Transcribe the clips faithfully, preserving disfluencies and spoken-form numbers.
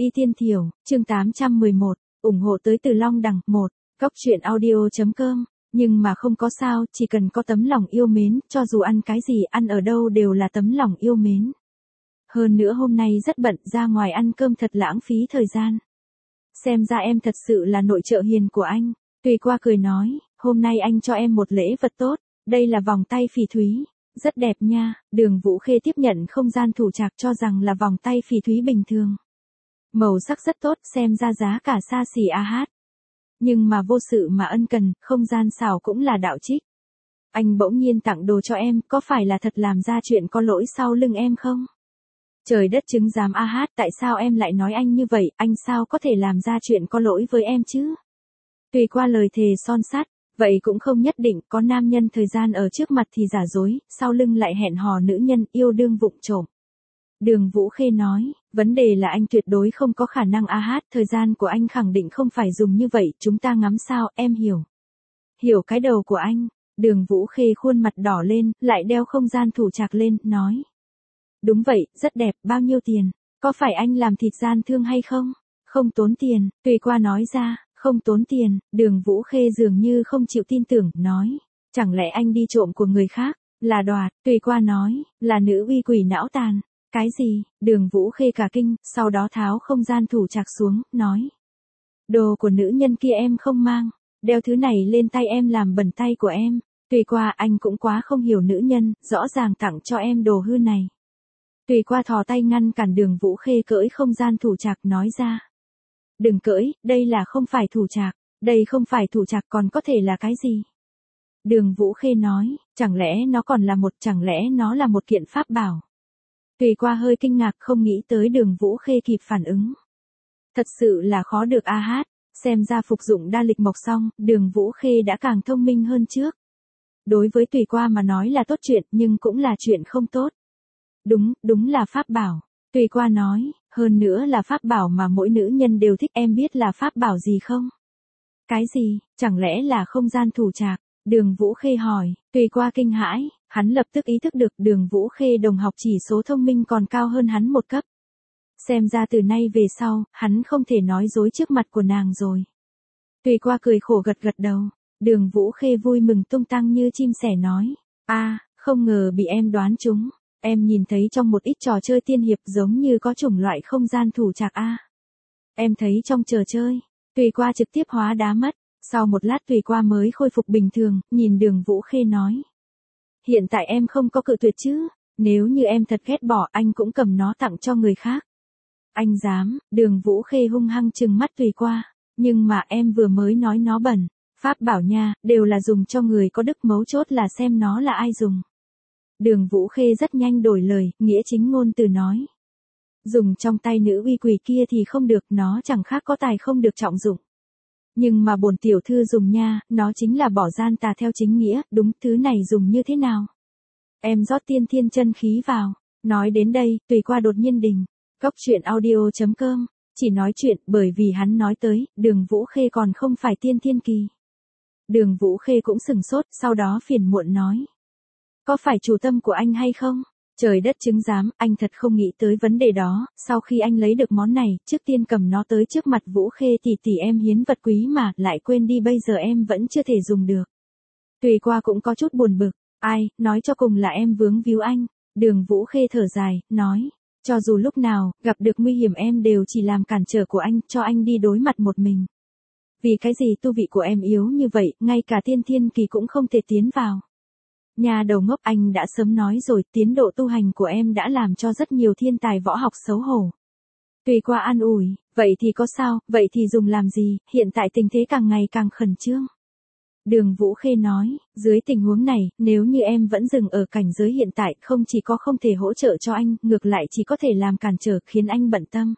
Y Tiên Thiểu, chương tám trăm mười một, ủng hộ tới từ Long Đằng, một, góc truyện audio.com, nhưng mà không có sao, chỉ cần có tấm lòng yêu mến, cho dù ăn cái gì, ăn ở đâu đều là tấm lòng yêu mến. Hơn nữa hôm nay rất bận, ra ngoài ăn cơm thật lãng phí thời gian. Xem ra em thật sự là nội trợ hiền của anh. Tùy Qua cười nói, hôm nay anh cho em một lễ vật tốt, đây là vòng tay phỉ thúy, rất đẹp nha. Đường Vũ Khê tiếp nhận không gian thủ trạc cho rằng là vòng tay phỉ thúy bình thường. Màu sắc rất tốt, xem ra giá cả xa xỉ a hát. Nhưng mà vô sự mà ân cần, không gian xảo cũng là đạo trích. Anh bỗng nhiên tặng đồ cho em, có phải là thật làm ra chuyện có lỗi sau lưng em không? Trời đất chứng giám a hát, tại sao em lại nói anh như vậy, anh sao có thể làm ra chuyện có lỗi với em chứ? Tùy Qua lời thề son sắt, vậy cũng không nhất định, có nam nhân thời gian ở trước mặt thì giả dối, sau lưng lại hẹn hò nữ nhân yêu đương vụng trộm. Đường Vũ Khê nói, vấn đề là anh tuyệt đối không có khả năng a hát, thời gian của anh khẳng định không phải dùng như vậy, chúng ta ngắm sao, em hiểu. Hiểu cái đầu của anh. Đường Vũ Khê khuôn mặt đỏ lên, lại đeo không gian thủ trạc lên, nói. Đúng vậy, rất đẹp, bao nhiêu tiền? Có phải anh làm thịt gian thương hay không? Không tốn tiền, Tùy Qua nói ra, không tốn tiền. Đường Vũ Khê dường như không chịu tin tưởng, nói. Chẳng lẽ anh đi trộm của người khác? Là đoạt, Tùy Qua nói, là nữ uy quỷ não tàn. Cái gì? Đường Vũ Khê cả kinh, sau đó tháo không gian thủ trạc xuống, nói. Đồ của nữ nhân kia em không mang, đeo thứ này lên tay em làm bẩn tay của em. Tùy Qua, anh cũng quá không hiểu nữ nhân, rõ ràng tặng cho em đồ hư này. Tùy Qua thò tay ngăn cản Đường Vũ Khê cởi không gian thủ trạc, nói ra. Đừng cởi, đây là không phải thủ trạc, đây không phải thủ trạc, còn có thể là cái gì? Đường Vũ Khê nói, chẳng lẽ nó còn là một, chẳng lẽ nó là một kiện pháp bảo? Tùy Qua hơi kinh ngạc, không nghĩ tới Đường Vũ Khê kịp phản ứng. Thật sự là khó được a hát, xem ra phục dụng đa lịch mộc xong, Đường Vũ Khê đã càng thông minh hơn trước. Đối với Tùy Qua mà nói là tốt chuyện, nhưng cũng là chuyện không tốt. Đúng, đúng là pháp bảo. Tùy Qua nói, hơn nữa là pháp bảo mà mỗi nữ nhân đều thích, em biết là pháp bảo gì không? Cái gì, chẳng lẽ là không gian thủ trạc? Đường Vũ Khê hỏi, Tùy Qua kinh hãi, hắn lập tức ý thức được Đường Vũ Khê đồng học chỉ số thông minh còn cao hơn hắn một cấp. Xem ra từ nay về sau, hắn không thể nói dối trước mặt của nàng rồi. Tùy Qua cười khổ gật gật đầu, Đường Vũ Khê vui mừng tung tăng như chim sẻ nói, a, không ngờ bị em đoán trúng. Em nhìn thấy trong một ít trò chơi tiên hiệp giống như có chủng loại không gian thủ trạc a. Em thấy trong trò chơi, Tùy Qua trực tiếp hóa đá mất, sau một lát Tùy Qua mới khôi phục bình thường, nhìn Đường Vũ Khê nói. Hiện tại em không có cự tuyệt chứ, nếu như em thật ghét bỏ anh cũng cầm nó tặng cho người khác. Anh dám, Đường Vũ Khê hung hăng trừng mắt Tùy Qua, nhưng mà em vừa mới nói nó bẩn, pháp bảo nha, đều là dùng cho người có đức, mấu chốt là xem nó là ai dùng. Đường Vũ Khê rất nhanh đổi lời, nghĩa chính ngôn từ nói. Dùng trong tay nữ uy quỷ kia thì không được, nó chẳng khác có tài không được trọng dụng. Nhưng mà bổn tiểu thư dùng nha, nó chính là bỏ gian tà theo chính nghĩa, đúng, thứ này dùng như thế nào? Em rót tiên thiên chân khí vào. Nói đến đây, Tùy Qua đột nhiên đình. Góc truyện audio.com, chỉ nói chuyện bởi vì hắn nói tới, Đường Vũ Khê còn không phải tiên thiên kỳ. Đường Vũ Khê cũng sừng sốt, sau đó phiền muộn nói. Có phải chủ tâm của anh hay không? Trời đất chứng giám, anh thật không nghĩ tới vấn đề đó, sau khi anh lấy được món này, trước tiên cầm nó tới trước mặt Vũ Khê tỷ tỷ, em hiến vật quý mà, lại quên đi bây giờ em vẫn chưa thể dùng được. Tùy Qua cũng có chút buồn bực, ai, nói cho cùng là em vướng víu anh. Đường Vũ Khê thở dài, nói, cho dù lúc nào, gặp được nguy hiểm em đều chỉ làm cản trở của anh, cho anh đi đối mặt một mình. Vì cái gì tu vị của em yếu như vậy, ngay cả tiên thiên kỳ cũng không thể tiến vào. Nhà đầu ngốc, anh đã sớm nói rồi, tiến độ tu hành của em đã làm cho rất nhiều thiên tài võ học xấu hổ. Tùy Qua an ủi, vậy thì có sao, vậy thì dùng làm gì, hiện tại tình thế càng ngày càng khẩn trương. Đường Vũ Khê nói, dưới tình huống này, nếu như em vẫn dừng ở cảnh giới hiện tại, không chỉ có không thể hỗ trợ cho anh, ngược lại chỉ có thể làm cản trở, khiến anh bận tâm.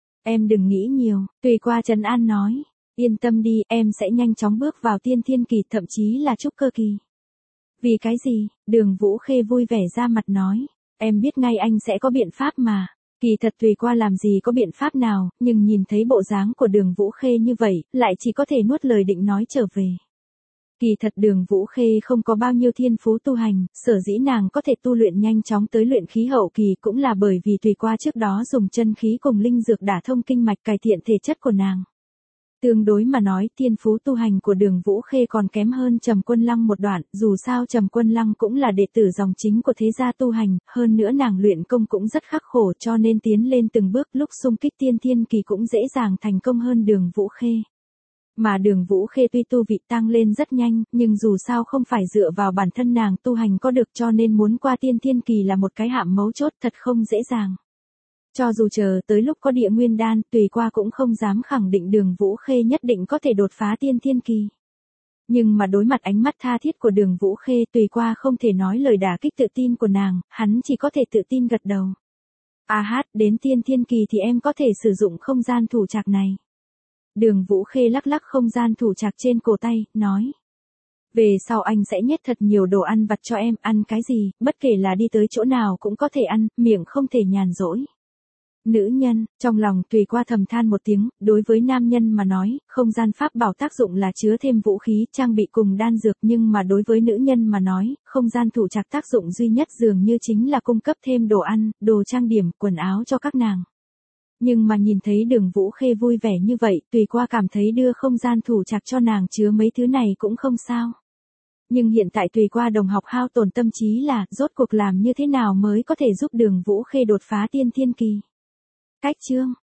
Em đừng nghĩ nhiều, Tùy Qua trấn an nói, yên tâm đi, em sẽ nhanh chóng bước vào tiên thiên kỳ, thậm chí là trúc cơ kỳ. Vì cái gì? Đường Vũ Khê vui vẻ ra mặt nói, em biết ngay anh sẽ có biện pháp mà. Kỳ thật Tùy Qua làm gì có biện pháp nào, nhưng nhìn thấy bộ dáng của Đường Vũ Khê như vậy, lại chỉ có thể nuốt lời định nói trở về. Kỳ thật Đường Vũ Khê không có bao nhiêu thiên phú tu hành, sở dĩ nàng có thể tu luyện nhanh chóng tới luyện khí hậu kỳ cũng là bởi vì Tùy Qua trước đó dùng chân khí cùng linh dược đả thông kinh mạch cải thiện thể chất của nàng. Tương đối mà nói, thiên phú tu hành của Đường Vũ Khê còn kém hơn Trầm Quân Lăng một đoạn, dù sao Trầm Quân Lăng cũng là đệ tử dòng chính của thế gia tu hành, hơn nữa nàng luyện công cũng rất khắc khổ cho nên tiến lên từng bước lúc xung kích tiên thiên kỳ cũng dễ dàng thành công hơn Đường Vũ Khê. Mà Đường Vũ Khê tuy tu vị tăng lên rất nhanh, nhưng dù sao không phải dựa vào bản thân nàng tu hành có được cho nên muốn qua tiên thiên kỳ là một cái hạm mấu chốt thật không dễ dàng. Cho dù chờ tới lúc có địa nguyên đan, Tùy Qua cũng không dám khẳng định Đường Vũ Khê nhất định có thể đột phá tiên thiên kỳ. Nhưng mà đối mặt ánh mắt tha thiết của Đường Vũ Khê, Tùy Qua không thể nói lời đả kích tự tin của nàng, hắn chỉ có thể tự tin gật đầu. A hát, đến tiên thiên kỳ thì em có thể sử dụng không gian thủ trạc này. Đường Vũ Khê lắc lắc không gian thủ trạc trên cổ tay, nói. Về sau anh sẽ nhét thật nhiều đồ ăn vặt cho em, ăn cái gì, bất kể là đi tới chỗ nào cũng có thể ăn, miệng không thể nhàn rỗi. Nữ nhân, trong lòng Tùy Qua thầm than một tiếng, đối với nam nhân mà nói, không gian pháp bảo tác dụng là chứa thêm vũ khí, trang bị cùng đan dược, nhưng mà đối với nữ nhân mà nói, không gian thủ trạc tác dụng duy nhất dường như chính là cung cấp thêm đồ ăn, đồ trang điểm, quần áo cho các nàng. Nhưng mà nhìn thấy Đường Vũ Khê vui vẻ như vậy, Tùy Qua cảm thấy đưa không gian thủ trạc cho nàng chứa mấy thứ này cũng không sao. Nhưng hiện tại Tùy Qua đồng học hao tổn tâm trí là, rốt cuộc làm như thế nào mới có thể giúp Đường Vũ Khê đột phá tiên thiên kỳ. Cách chương